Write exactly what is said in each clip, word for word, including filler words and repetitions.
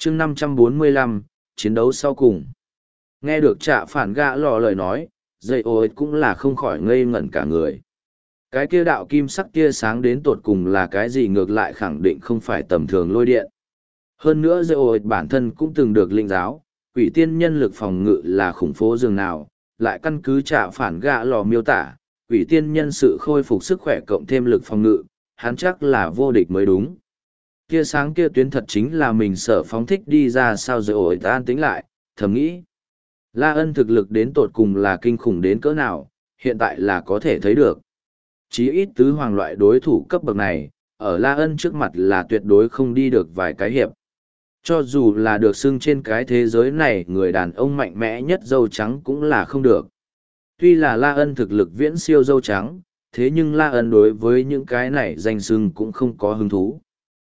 chương năm trăm bốn mươi lăm, chiến đấu sau cùng. Nghe được trạ phản gã lò lời nói, dây ô cũng là không khỏi ngây ngẩn cả người. Cái kia đạo kim sắc tia sáng đến tột cùng là cái gì ngược lại khẳng định không phải tầm thường lôi điện. Hơn nữa dây ô bản thân cũng từng được linh giáo, quỷ tiên nhân lực phòng ngự là khủng phố dường nào, lại căn cứ trạ phản gã lò miêu tả, quỷ tiên nhân sự khôi phục sức khỏe cộng thêm lực phòng ngự, hắn chắc là vô địch mới đúng. Tia sáng kia tuyến thật chính là mình sợ phóng thích đi ra sao dây ô an tính lại, thầm nghĩ. La Ân thực lực đến tột cùng là kinh khủng đến cỡ nào, hiện tại là có thể thấy được. Chí ít tứ hoàng loại đối thủ cấp bậc này, ở La Ân trước mặt là tuyệt đối không đi được vài cái hiệp. Cho dù là được xưng trên cái thế giới này người đàn ông mạnh mẽ nhất dâu trắng cũng là không được. Tuy là La Ân thực lực viễn siêu dâu trắng, thế nhưng La Ân đối với những cái này danh xưng cũng không có hứng thú.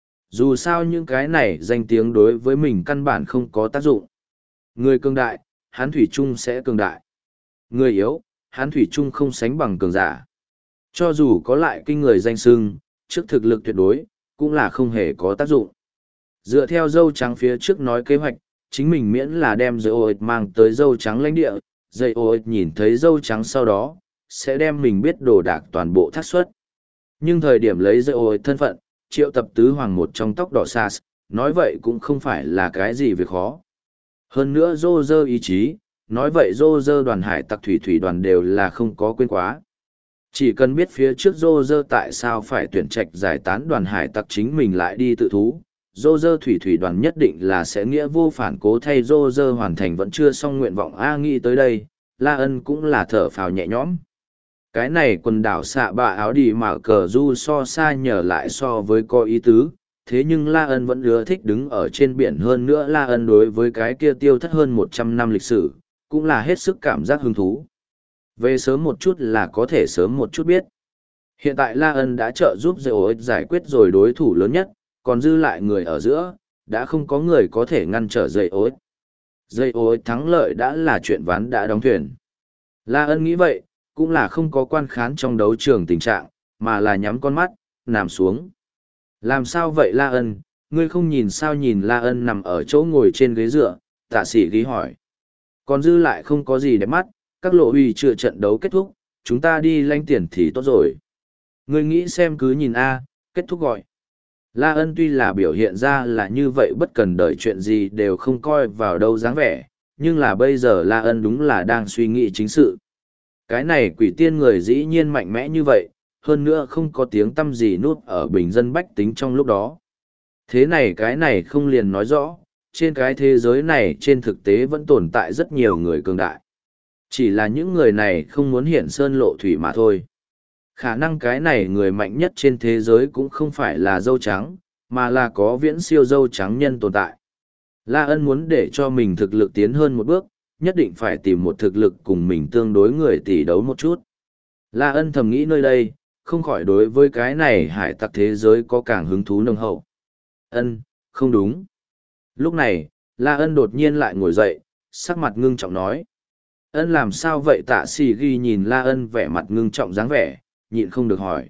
Dù sao những cái này danh tiếng đối với mình căn bản không có tác dụng. Người cường đại, hắn thủy chung sẽ cường đại. Người yếu, hắn thủy chung không sánh bằng cường giả. Cho dù có lại kinh người danh sưng, trước thực lực tuyệt đối, cũng là không hề có tác dụng. Dựa theo dâu trắng phía trước nói kế hoạch, chính mình miễn là đem dây ô mang tới dâu trắng lãnh địa, dây ô nhìn thấy dâu trắng sau đó, sẽ đem mình biết đồ đạc toàn bộ thác xuất. Nhưng thời điểm lấy dây ô thân phận, triệu tập tứ hoàng một trong tóc đỏ Sas, nói vậy cũng không phải là cái gì việc khó. Hơn nữa dô dơ ý chí, nói vậy dô dơ đoàn hải tặc thủy thủy đoàn đều là không có quên quá. Chỉ cần biết phía trước dô dơ tại sao phải tuyển trạch giải tán đoàn hải tặc chính mình lại đi tự thú, dô dơ thủy thủy đoàn nhất định là sẽ nghĩa vô phản cố thay dô dơ hoàn thành vẫn chưa xong nguyện vọng A nghĩ tới đây, La Ân cũng là thở phào nhẹ nhõm. Cái này quần đảo xạ bạ áo đi mà cờ du so xa nhờ lại so với có ý tứ, thế nhưng La Ân vẫn ưa thích đứng ở trên biển hơn nữa La Ân đối với cái kia tiêu thất hơn một trăm năm lịch sử, cũng là hết sức cảm giác hứng thú. Về sớm một chút là có thể sớm một chút biết. Hiện tại La Ân đã trợ giúp dây ô giải quyết rồi đối thủ lớn nhất, còn dư lại người ở giữa, đã không có người có thể ngăn trở dây ô. Dây ô thắng lợi đã là chuyện ván đã đóng thuyền. La Ân nghĩ vậy, cũng là không có quan khán trong đấu trường tình trạng, mà là nhắm con mắt, nằm xuống. Làm sao vậy La Ân, ngươi không nhìn sao nhìn La Ân nằm ở chỗ ngồi trên ghế dựa, tạ sĩ ghi hỏi. Còn dư lại không có gì để mắt, các lộ huy chưa trận đấu kết thúc, chúng ta đi lanh tiền thì tốt rồi. Ngươi nghĩ xem cứ nhìn A, kết thúc gọi. La Ân tuy là biểu hiện ra là như vậy bất cần đợi chuyện gì đều không coi vào đâu dáng vẻ, nhưng là bây giờ La Ân đúng là đang suy nghĩ chính sự. Cái này quỷ tiên người dĩ nhiên mạnh mẽ như vậy, hơn nữa không có tiếng tăm gì núp ở bình dân bách tính trong lúc đó. Thế này cái này không liền nói rõ, trên cái thế giới này trên thực tế vẫn tồn tại rất nhiều người cường đại. Chỉ là những người này không muốn hiện sơn lộ thủy mà thôi. Khả năng cái này người mạnh nhất trên thế giới cũng không phải là dâu trắng, mà là có viễn siêu dâu trắng nhân tồn tại. La Ân muốn để cho mình thực lực tiến hơn một bước, nhất định phải tìm một thực lực cùng mình tương đối người tỷ đấu một chút. La Ân thầm nghĩ nơi đây, không khỏi đối với cái này hải tặc thế giới có càng hứng thú nồng hậu. Ân, không đúng. Lúc này, La Ân đột nhiên lại ngồi dậy, sắc mặt ngưng trọng nói. Ân làm sao vậy tạ sĩ ghi nhìn La Ân vẻ mặt ngưng trọng dáng vẻ, nhịn không được hỏi.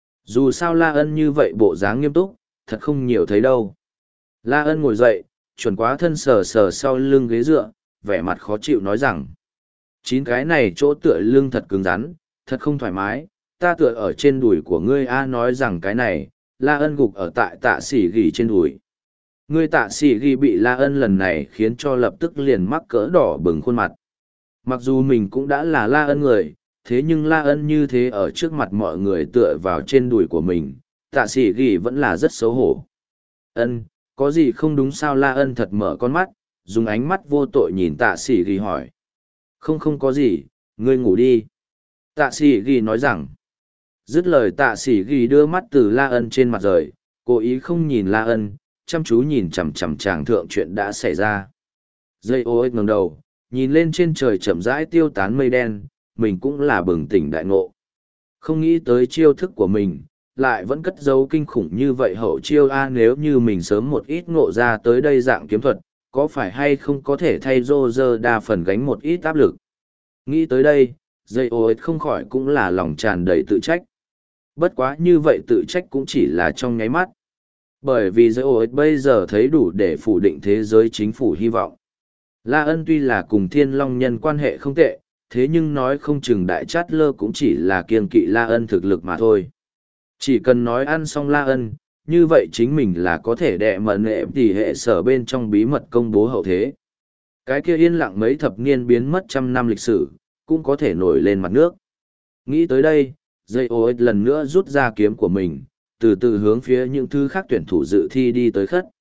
Dù sao La Ân như vậy bộ dáng nghiêm túc, thật không nhiều thấy đâu. La Ân ngồi dậy, chuẩn quá thân sờ sờ sau lưng ghế dựa, vẻ mặt khó chịu nói rằng. Chín cái này chỗ tựa lưng thật cứng rắn, thật không thoải mái, ta tựa ở trên đùi của ngươi A nói rằng cái này, La Ân gục ở tại tạ sĩ ghi trên đùi. Ngươi tạ sĩ ghi bị La Ân lần này khiến cho lập tức liền mắc cỡ đỏ bừng khuôn mặt. Mặc dù mình cũng đã là La Ân người, thế nhưng La Ân như thế ở trước mặt mọi người tựa vào trên đùi của mình, tạ sĩ ghi vẫn là rất xấu hổ. Ân, có gì không đúng sao La Ân thật mở con mắt, dùng ánh mắt vô tội nhìn tạ sĩ ghi hỏi. Không không có gì, ngươi ngủ đi. Tạ sĩ ghi nói rằng. Dứt lời tạ sĩ ghi đưa mắt từ La Ân trên mặt rời, cố ý không nhìn La Ân, chăm chú nhìn chằm chằm chàng thượng chuyện đã xảy ra. Dây ô ích ngẩng đầu, nhìn lên trên trời chậm rãi tiêu tán mây đen, mình cũng là bừng tỉnh đại ngộ. Không nghĩ tới chiêu thức của mình, lại vẫn cất giấu kinh khủng như vậy hậu chiêu A nếu như mình sớm một ít ngộ ra tới đây dạng kiếm thuật, có phải hay không có thể thay rô rơ đa phần gánh một ít áp lực. Nghĩ tới đây, dây ô ích không khỏi cũng là lòng tràn đầy tự trách. Bất quá như vậy tự trách cũng chỉ là trong nháy mắt. Bởi vì giới ổ ích bây giờ thấy đủ để phủ định thế giới chính phủ hy vọng. La Ân tuy là cùng Thiên Long Nhân quan hệ không tệ, thế nhưng nói không chừng Đại Chát Lơ cũng chỉ là kiêng kỵ La Ân thực lực mà thôi. Chỉ cần nói ăn xong La Ân, như vậy chính mình là có thể đệ mật nghệ tỷ hệ sở bên trong bí mật công bố hậu thế. Cái kia yên lặng mấy thập niên biến mất trăm năm lịch sử, cũng có thể nổi lên mặt nước. Nghĩ tới đây, dây ô ích lần nữa rút ra kiếm của mình, từ từ hướng phía những thứ khác tuyển thủ dự thi đi tới khất.